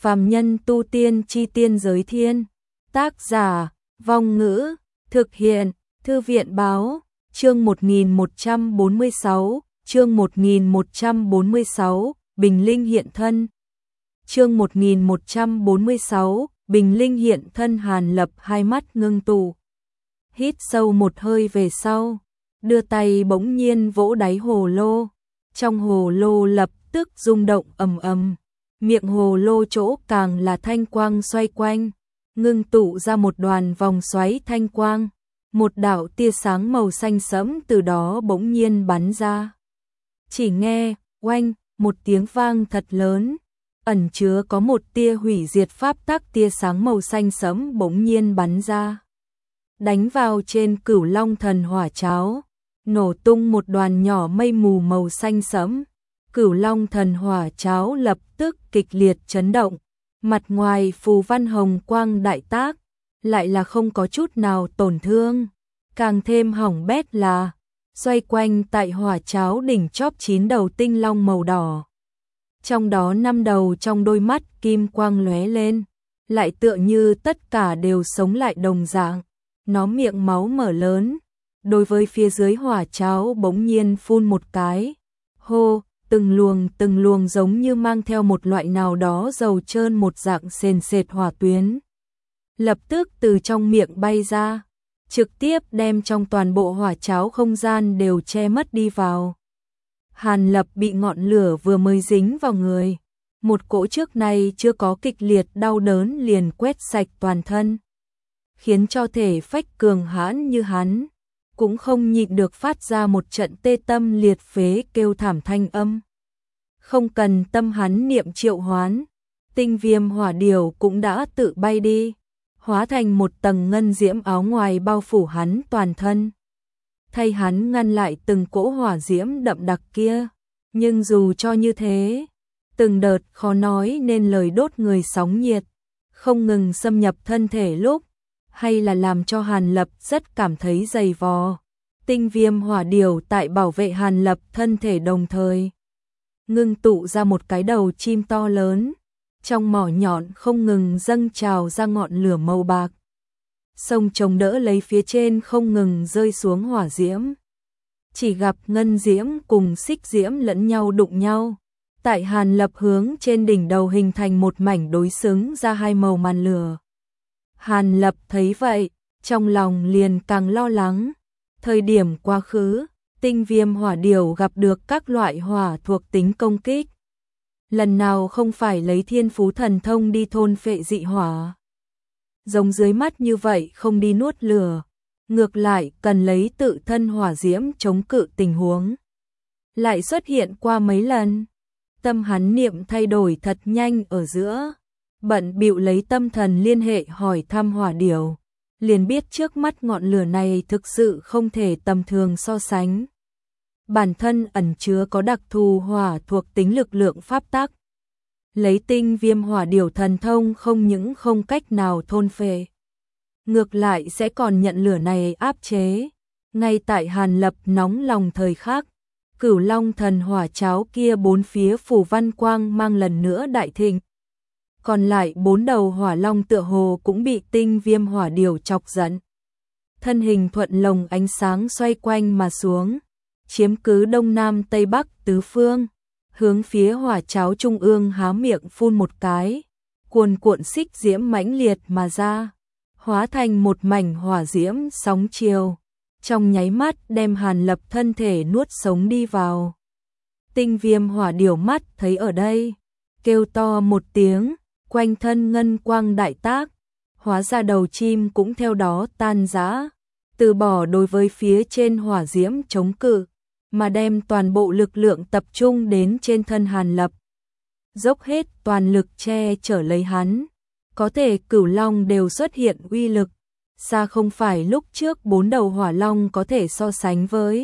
Phàm nhân tu tiên chi tiên giới thiên. Tác giả, Vong Ngữ, thực hiện, Thư viện Báo, chương 1146, chương 1146, Bình Linh hiện thân. Chương 1146, Bình Linh hiện thân. Hàn Lập hai mắt ngưng tụ, hít sâu một hơi về sau, đưa tay bỗng nhiên vỗ đáy hồ lô, trong hồ lô lập tức rung động ầm ầm, miệng hồ lô chỗ càng là thanh quang xoay quanh, ngưng tụ ra một đoàn vòng xoáy thanh quang, một đạo tia sáng màu xanh sẫm từ đó bỗng nhiên bắn ra. Chỉ nghe oanh một tiếng vang thật lớn, ẩn chứa có một tia hủy diệt pháp tắc, tia sáng màu xanh sẫm bỗng nhiên bắn ra, đánh vào trên Cửu Long Thần Hỏa Cháo, nổ tung một đoàn nhỏ mây mù màu xanh sẫm. Cửu Long Thần Hỏa Cháo lập tức kịch liệt chấn động, mặt ngoài phù văn hồng quang đại tác, lại là không có chút nào tổn thương, càng thêm hỏng bét là xoay quanh tại hỏa cháo đỉnh chóp 9 đầu tinh long màu đỏ. Trong đó 5 đầu trong đôi mắt kim quang lóe lên, lại tựa như tất cả đều sống lại đồng dạng. Nó miệng máu mở lớn, đối với phía dưới hỏa cháo bỗng nhiên phun một cái. Hô, từng luồng giống như mang theo một loại nào đó dầu trơn một dạng sền sệt hỏa tuyến. Lập tức từ trong miệng bay ra, trực tiếp đem trong toàn bộ hỏa cháo không gian đều che mất đi vào. Hàn Lập bị ngọn lửa vừa mới dính vào người, một cỗ trước nay chưa có kịch liệt đau đớn liền quét sạch toàn thân, khiến cho thể phách cường hãn như hắn cũng không nhịn được phát ra một trận tê tâm liệt phế kêu thảm thanh âm. Không cần tâm hắn niệm triệu hoán, tinh viêm hỏa điểu cũng đã tự bay đi, hóa thành một tầng ngân diễm áo ngoài bao phủ hắn toàn thân, thay hắn ngăn lại từng cỗ hỏa diễm đậm đặc kia. Nhưng dù cho như thế, từng đợt khó nói nên lời đốt người sóng nhiệt không ngừng xâm nhập thân thể lúc, hay là làm cho Hàn Lập rất cảm thấy dày vò. Tinh viêm hỏa điểu tại bảo vệ Hàn Lập thân thể đồng thời ngưng tụ ra một cái đầu chim to lớn, trong mỏ nhọn không ngừng dâng trào ra ngọn lửa màu bạc, sông chống đỡ lấy phía trên không ngừng rơi xuống hỏa diễm. Chỉ gặp ngân diễm cùng xích diễm lẫn nhau đụng nhau, tại Hàn Lập hướng trên đỉnh đầu hình thành một mảnh đối xứng ra hai màu màn lửa. Hàn Lập thấy vậy, trong lòng liền càng lo lắng. Thời điểm quá khứ, tinh viêm hỏa điểu gặp được các loại hỏa thuộc tính công kích, lần nào không phải lấy thiên phú thần thông đi thôn phệ dị hỏa. Giống dưới mắt như vậy không đi nuốt lửa, ngược lại cần lấy tự thân hỏa diễm chống cự tình huống. Lại xuất hiện qua mấy lần, tâm hắn niệm thay đổi thật nhanh ở giữa, bận bịu lấy tâm thần liên hệ hỏi thăm hỏa điểu, liền biết trước mắt ngọn lửa này thực sự không thể tầm thường so sánh. Bản thân ẩn chứa có đặc thù hỏa thuộc tính lực lượng pháp tắc. Lấy tinh viêm hỏa điểu thần thông không những không cách nào thôn phệ, ngược lại sẽ còn nhận lửa này áp chế. Ngay tại Hàn Lập nóng lòng thời khắc, Cửu Long Thần Hỏa Cháo kia bốn phía phủ văn quang mang lần nữa đại thịnh. Còn lại 4 đầu hỏa long tựa hồ cũng bị tinh viêm hỏa điểu chọc giận. Thân hình thuận lồng ánh sáng xoay quanh mà xuống, chiếm cứ đông nam tây bắc tứ phương, hướng phía hỏa cháo trung ương há miệng phun một cái, cuồn cuộn xích diễm mãnh liệt mà ra, hóa thành một mảnh hỏa diễm sóng chiều, trong nháy mắt đem Hàn Lập thân thể nuốt sống đi vào. Tinh viêm hỏa điểu mắt thấy ở đây, kêu to một tiếng, quanh thân ngân quang đại tác, hóa ra đầu chim cũng theo đó tan rã, từ bỏ đối với phía trên hỏa diễm chống cự, mà đem toàn bộ lực lượng tập trung đến trên thân Hàn Lập, dốc hết toàn lực che chở lấy hắn. Có thể Cửu Long đều xuất hiện uy lực, xa không phải lúc trước 4 đầu hỏa long có thể so sánh với.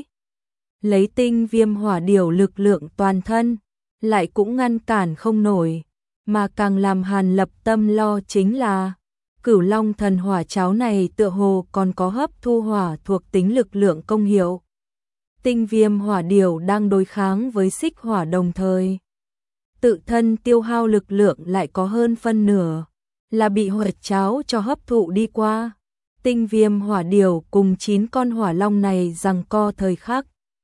Lấy tinh viêm hỏa điểu lực lượng toàn thân, lại cũng ngăn cản không nổi, mà càng làm Hàn Lập tâm lo chính là Cửu Long Thần Hỏa Cháo này tựa hồ còn có hấp thu hỏa thuộc tính lực lượng công hiệu. Tinh viêm hỏa điểu đang đối kháng với xích hỏa đồng thời, tự thân tiêu hao lực lượng lại có hơn phân nửa là bị hỏa cháo cho hấp thụ đi qua. Tinh Viêm Hỏa Điểu cùng 9 con hỏa long này giằng co thời khắc,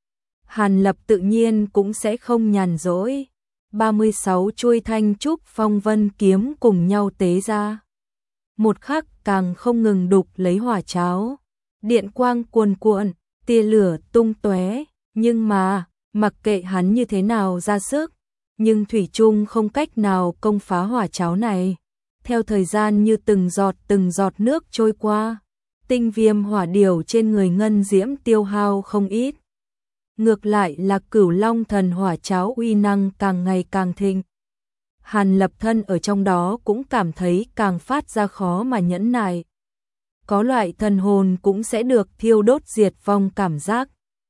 Hàn Lập tự nhiên cũng sẽ không nhàn rỗi. 36 chuôi Thanh Trúc Phong Vân kiếm cùng nhau tế ra. Một khắc càng không ngừng đục lấy hỏa cháo. Điện quang cuồn cuộn, tia lửa tung tóe, nhưng mà, mặc kệ hắn như thế nào ra sức, nhưng thủy chung không cách nào công phá hỏa cháo này. Theo thời gian như từng giọt nước trôi qua, Tinh Viêm Hỏa Điểu trên người Ngân Diễm tiêu hao không ít. Ngược lại là Cửu Long Thần Hỏa cháo uy năng càng ngày càng thịnh. Hàn Lập thân ở trong đó cũng cảm thấy càng phát ra khó mà nhẫn nại. Có loại thần hồn cũng sẽ được thiêu đốt diệt vong cảm giác.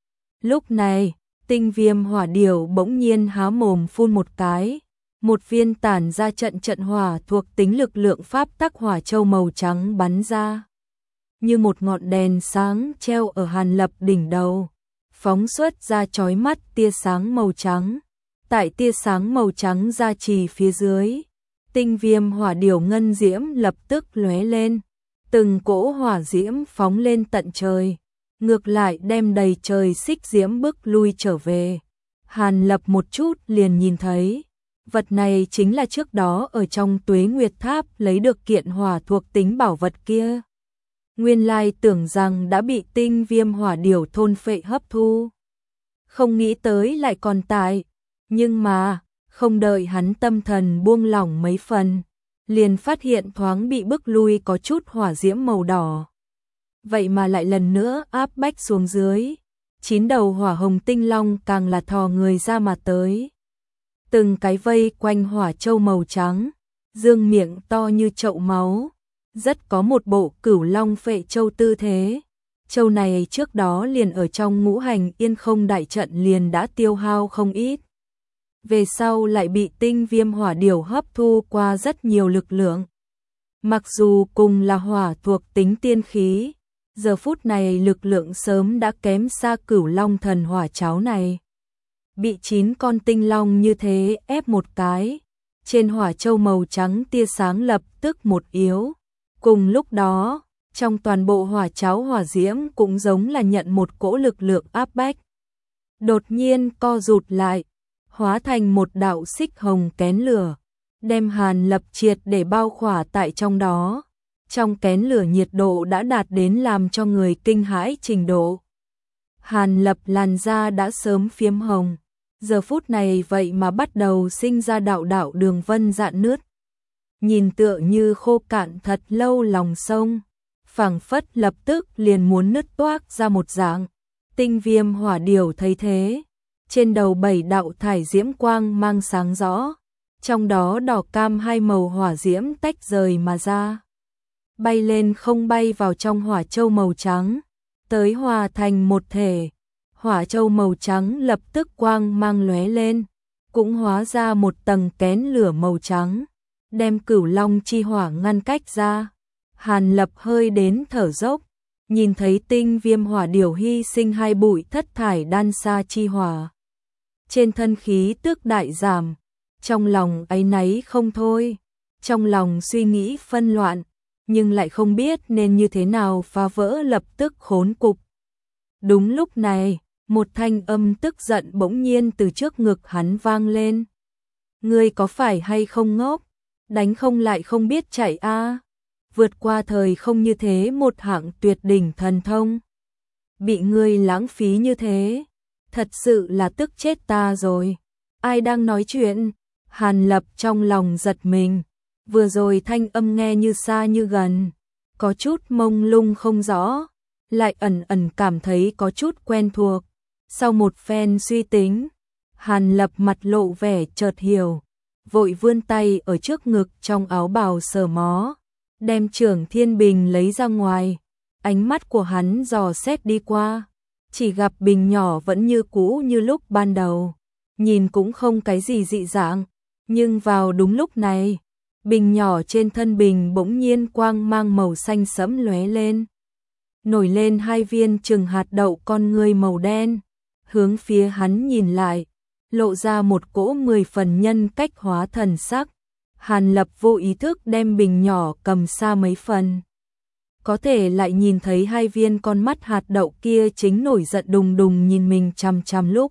Lúc này, Tinh Viêm Hỏa Điểu bỗng nhiên há mồm phun một cái, một viên tản ra trận hỏa thuộc tính lực lượng pháp tắc hỏa châu màu trắng bắn ra. Như một ngọn đèn sáng treo ở Hàn Lập đỉnh đầu, phóng xuất ra chói mắt tia sáng màu trắng. Tại tia sáng màu trắng ra trì phía dưới, Tinh Viêm Hỏa Điểu ngân diễm lập tức lóe lên, từng cỗ hỏa diễm phóng lên tận trời, ngược lại đem đầy trời xích diễm bức lui trở về. Hàn Lập một chút liền nhìn thấy, vật này chính là trước đó ở trong Tuế Nguyệt Tháp lấy được kiện hỏa thuộc tính bảo vật kia. Nguyên lai tưởng rằng đã bị Tinh Viêm Hỏa Điểu thôn phệ hấp thu, không nghĩ tới lại còn tại. Nhưng mà, không đợi hắn tâm thần buông lỏng mấy phần, liền phát hiện thoáng bị bức lui có chút hỏa diễm màu đỏ. Vậy mà lại lần nữa áp bách xuống dưới, 9 đầu hỏa hồng tinh long càng là thò người ra mà tới. Từng cái vây quanh hỏa châu màu trắng, dương miệng to như chậu máu, rất có một bộ Cửu Long phệ châu tư thế. Châu này trước đó liền ở trong Ngũ Hành Yên Không đại trận liền đã tiêu hao không ít. Về sau lại bị Tinh Viêm Hỏa Điểu hấp thu qua rất nhiều lực lượng. Mặc dù cùng là hỏa thuộc tính tiên khí, giờ phút này lực lượng sớm đã kém xa Cửu Long Thần Hỏa cháo này. Bị 9 con tinh long như thế ép một cái, trên hỏa châu màu trắng tia sáng lập tức một yếu. Cùng lúc đó, trong toàn bộ hỏa cháo hỏa diễm cũng giống là nhận một cỗ lực lượng áp bách. Đột nhiên co rụt lại, hóa thành một đạo xích hồng kén lửa, đem Hàn Lập triệt để bao khỏa tại trong đó. Trong kén lửa nhiệt độ đã đạt đến làm cho người kinh hãi trình độ. Hàn Lập làn da đã sớm phiếm hồng, giờ phút này vậy mà bắt đầu sinh ra đạo đường vân rạn nứt. Nhìn tựa như khô cạn thật lâu lòng sông, phảng phất lập tức liền muốn nứt toác ra một dạng. Tinh Viêm Hỏa Điểu thấy thế, trên đầu 7 đạo thải diễm quang mang sáng rõ, trong đó đỏ cam hai màu hỏa diễm tách rời mà ra, bay lên không bay vào trong hỏa châu màu trắng, tới hòa thành một thể. Hỏa châu màu trắng lập tức quang mang lóe lên, cũng hóa ra một tầng kén lửa màu trắng, đem Cửu Long chi hỏa ngăn cách ra. Hàn Lập hơi đến thở dốc, nhìn thấy Tinh Viêm Hỏa Điểu hy sinh hai bụi thất thải đan sa chi hỏa, trên thân khí tức đại giảm, trong lòng áy náy không thôi, trong lòng suy nghĩ phân loạn, nhưng lại không biết nên như thế nào phá vỡ lập tức khốn cục. Đúng lúc này, một thanh âm tức giận bỗng nhiên từ trước ngực hắn vang lên. Ngươi có phải hay không ngốc? Đánh không lại không biết chạy a? Vượt qua thời không như thế một hạng tuyệt đỉnh thần thông, bị ngươi lãng phí như thế, thật sự là tức chết ta rồi. Ai đang nói chuyện? Hàn Lập trong lòng giật mình, vừa rồi thanh âm nghe như xa như gần, có chút mông lung không rõ, lại ẩn ẩn cảm thấy có chút quen thuộc. Sau một phen suy tính, Hàn Lập mặt lộ vẻ chợt hiểu, vội vươn tay ở trước ngực trong áo bào sờ mó, đem Trưởng Thiên Bình lấy ra ngoài. Ánh mắt của hắn dò xét đi qua, chỉ gặp bình nhỏ vẫn như cũ như lúc ban đầu, nhìn cũng không cái gì dị dạng, nhưng vào đúng lúc này, bình nhỏ trên thân bình bỗng nhiên quang mang màu xanh sẫm lóe lên, nổi lên hai viên chừng hạt đậu con ngươi màu đen, hướng phía hắn nhìn lại, lộ ra một cỗ 10 phần nhân cách hóa thần sắc. Hàn Lập vô ý thức đem bình nhỏ cầm xa mấy phần. Có thể lại nhìn thấy hai viên con mắt hạt đậu kia chính nổi giận đùng đùng nhìn mình chằm chằm lúc.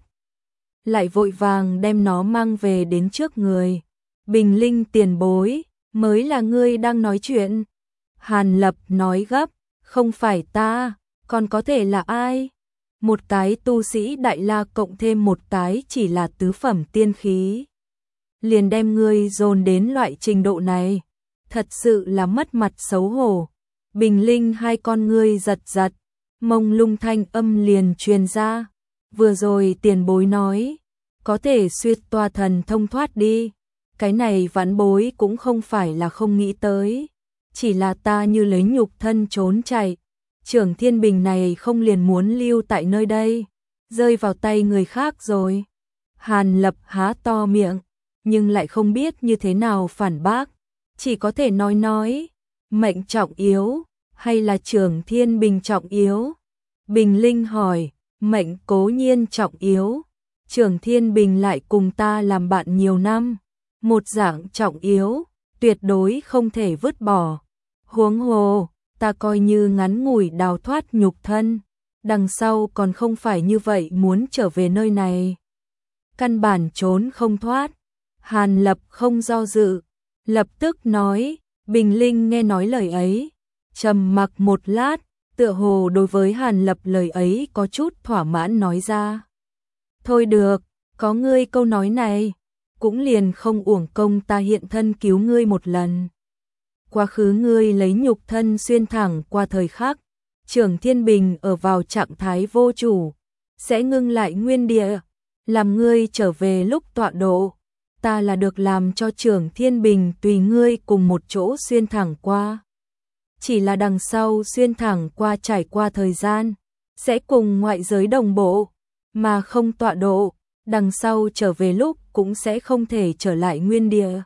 Lại vội vàng đem nó mang về đến trước người. Bình Linh tiền bối, mới là ngươi đang nói chuyện. Hàn Lập nói gấp, không phải ta, còn có thể là ai? Một cái tu sĩ đại la cộng thêm một cái chỉ là tứ phẩm tiên khí. Liền đem ngươi dồn đến loại trình độ này. Thật sự là mất mặt xấu hổ. Bình Linh hai con ngươi giật giật, mông lung thanh âm liền truyền ra. Vừa rồi tiền bối nói, có thể xuyên toa thần thông thoát đi. Cái này vãn bối cũng không phải là không nghĩ tới. Chỉ là ta như lấy nhục thân trốn chạy. Trưởng Thiên Bình này không liền muốn lưu tại nơi đây. Rơi vào tay người khác rồi. Hàn Lập há to miệng, nhưng lại không biết như thế nào phản bác. Chỉ có thể nói, mệnh trọng yếu, hay là Trưởng Thiên Bình trọng yếu? Bình Linh hỏi, mệnh cố nhiên trọng yếu. Trưởng Thiên Bình lại cùng ta làm bạn nhiều năm. Một dạng trọng yếu, tuyệt đối không thể vứt bỏ. Huống hồ, ta coi như ngắn ngủi đào thoát nhục thân. Đằng sau còn không phải như vậy muốn trở về nơi này. Căn bản trốn không thoát. Hàn Lập không do dự, lập tức nói. Bình Linh nghe nói lời ấy, trầm mặc một lát, tựa hồ đối với Hàn Lập lời ấy có chút thỏa mãn nói ra. Thôi được, có ngươi câu nói này, cũng liền không uổng công ta hiện thân cứu ngươi một lần. Quá khứ ngươi lấy nhục thân xuyên thẳng qua thời khắc, Trưởng Thiên Bình ở vào trạng thái vô chủ, sẽ ngưng lại nguyên địa, làm ngươi trở về lúc tọa độ. Ta là được làm cho Trưởng Thiên Bình tùy ngươi cùng một chỗ xuyên thẳng qua. Chỉ là đằng sau xuyên thẳng qua trải qua thời gian, sẽ cùng ngoại giới đồng bộ, mà không tọa độ, đằng sau trở về lúc cũng sẽ không thể trở lại nguyên địa.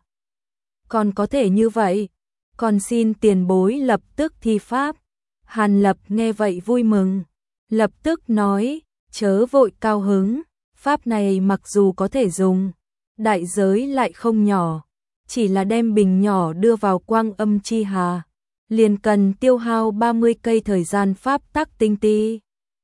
Còn có thể như vậy, còn xin tiền bối lập tức thi pháp. Hàn Lập nghe vậy vui mừng, lập tức nói, chớ vội cao hứng, pháp này mặc dù có thể dùng, đại giới lại không nhỏ, chỉ là đem bình nhỏ đưa vào quang âm chi hà, liền cần tiêu hao 30 cây thời gian pháp tắc tinh ti.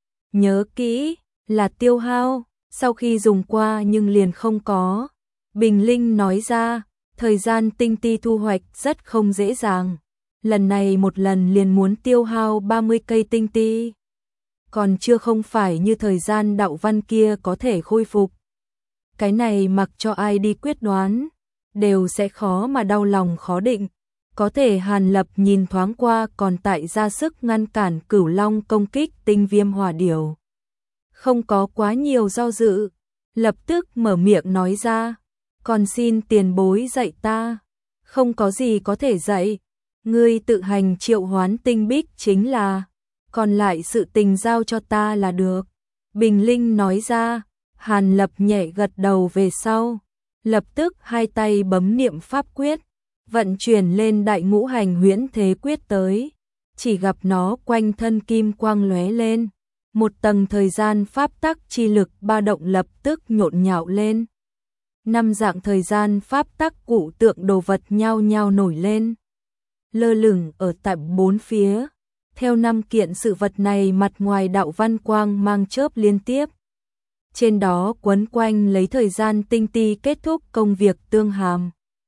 Nhớ kỹ, là tiêu hao, sau khi dùng qua nhưng liền không có. Bình Linh nói ra, thời gian tinh ti thu hoạch rất không dễ dàng. Lần này một lần liền muốn tiêu hao 30 cây tinh ti. Còn chưa không phải như thời gian đạo văn kia có thể khôi phục. Cái này mặc cho ai đi quyết đoán, đều sẽ khó mà đau lòng khó định. Có thể Hàn Lập nhìn thoáng qua còn tại ra sức ngăn cản Cửu Long công kích tinh viêm hỏa điểu. Không có quá nhiều do dự, lập tức mở miệng nói ra, còn xin tiền bối dạy ta. Không có gì có thể dạy, ngươi tự hành triệu hoán tinh bích chính là, còn lại sự tình giao cho ta là được. Bình Linh nói ra. Hàn Lập nhẹ gật đầu về sau, lập tức hai tay bấm niệm pháp quyết, vận chuyển lên đại ngũ hành huyễn thế quyết tới, chỉ gặp nó quanh thân kim quang lóe lên, một tầng thời gian pháp tắc chi lực ba động lập tức nhộn nhạo lên. Năm dạng thời gian pháp tắc cụ tượng đồ vật nhao nhao nổi lên, lơ lửng ở tại bốn phía. Theo năm kiện sự vật này mặt ngoài đạo văn quang mang chớp liên tiếp. Trên đó quấn quanh lấy thời gian tinh ti kết thúc công việc tương hàm.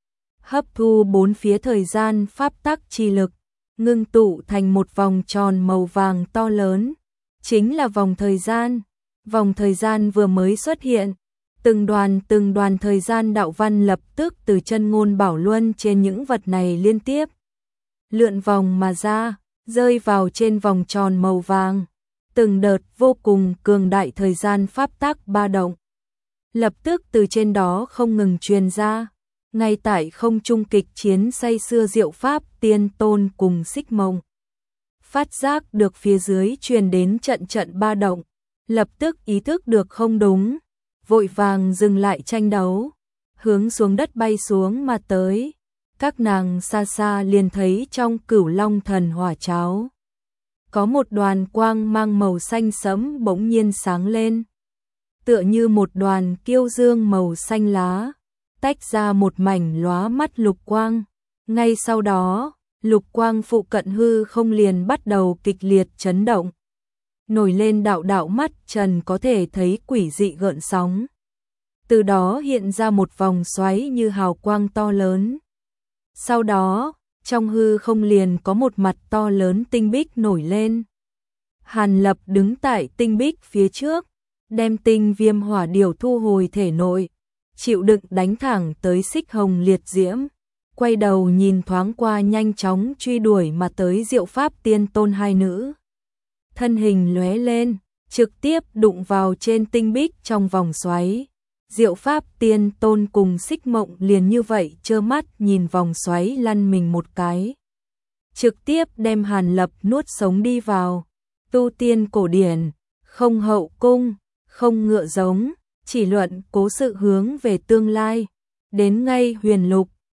Hấp thu bốn phía thời gian pháp tắc chi lực, ngưng tụ thành một vòng tròn màu vàng to lớn. Chính là vòng thời gian. Vòng thời gian vừa mới xuất hiện. Từng đoàn thời gian đạo văn lập tức từ chân ngôn bảo luân trên những vật này liên tiếp. Lượn vòng mà ra, rơi vào trên vòng tròn màu vàng. Từng đợt vô cùng cường đại thời gian pháp tắc ba động, lập tức từ trên đó không ngừng truyền ra. Ngay tại không trung kịch chiến say xưa diệu pháp tiên tôn cùng Xích Mộng, phát giác được phía dưới truyền đến trận trận ba động, lập tức ý thức được không đúng, vội vàng dừng lại tranh đấu, hướng xuống đất bay xuống mà tới. Các nàng xa xa liền thấy trong Cửu Long thần hỏa cháo có một đoàn quang mang màu xanh sẫm bỗng nhiên sáng lên. tựa như một đoàn kiêu dương màu xanh lá, tách ra một mảnh lóa mắt lục quang. Ngay sau đó, lục quang phụ cận hư không liền bắt đầu kịch liệt chấn động. Nổi lên đạo đạo mắt trần có thể thấy quỷ dị gợn sóng. Từ đó hiện ra một vòng xoáy như hào quang to lớn. Sau đó, trong hư không liền có một mặt to lớn tinh bích nổi lên. Hàn Lập đứng tại tinh bích phía trước, đem tinh viêm hỏa điểu thu hồi thể nội, chịu đựng đánh thẳng tới xích hồng liệt diễm. Quay đầu nhìn thoáng qua nhanh chóng truy đuổi mà tới Diệu Pháp Tiên Tôn hai nữ. Thân hình lóe lên, trực tiếp đụng vào trên tinh bích trong vòng xoáy. Diệu Pháp Tiên Tôn cùng Xích Mộng liền như vậy trơ mắt nhìn vòng xoáy lăn mình một cái. Trực tiếp đem Hàn Lập nuốt sống đi vào. Tu tiên cổ điển, không hậu cung, không ngựa giống, chỉ luận cố sự hướng về tương lai. Đến ngay huyền lục,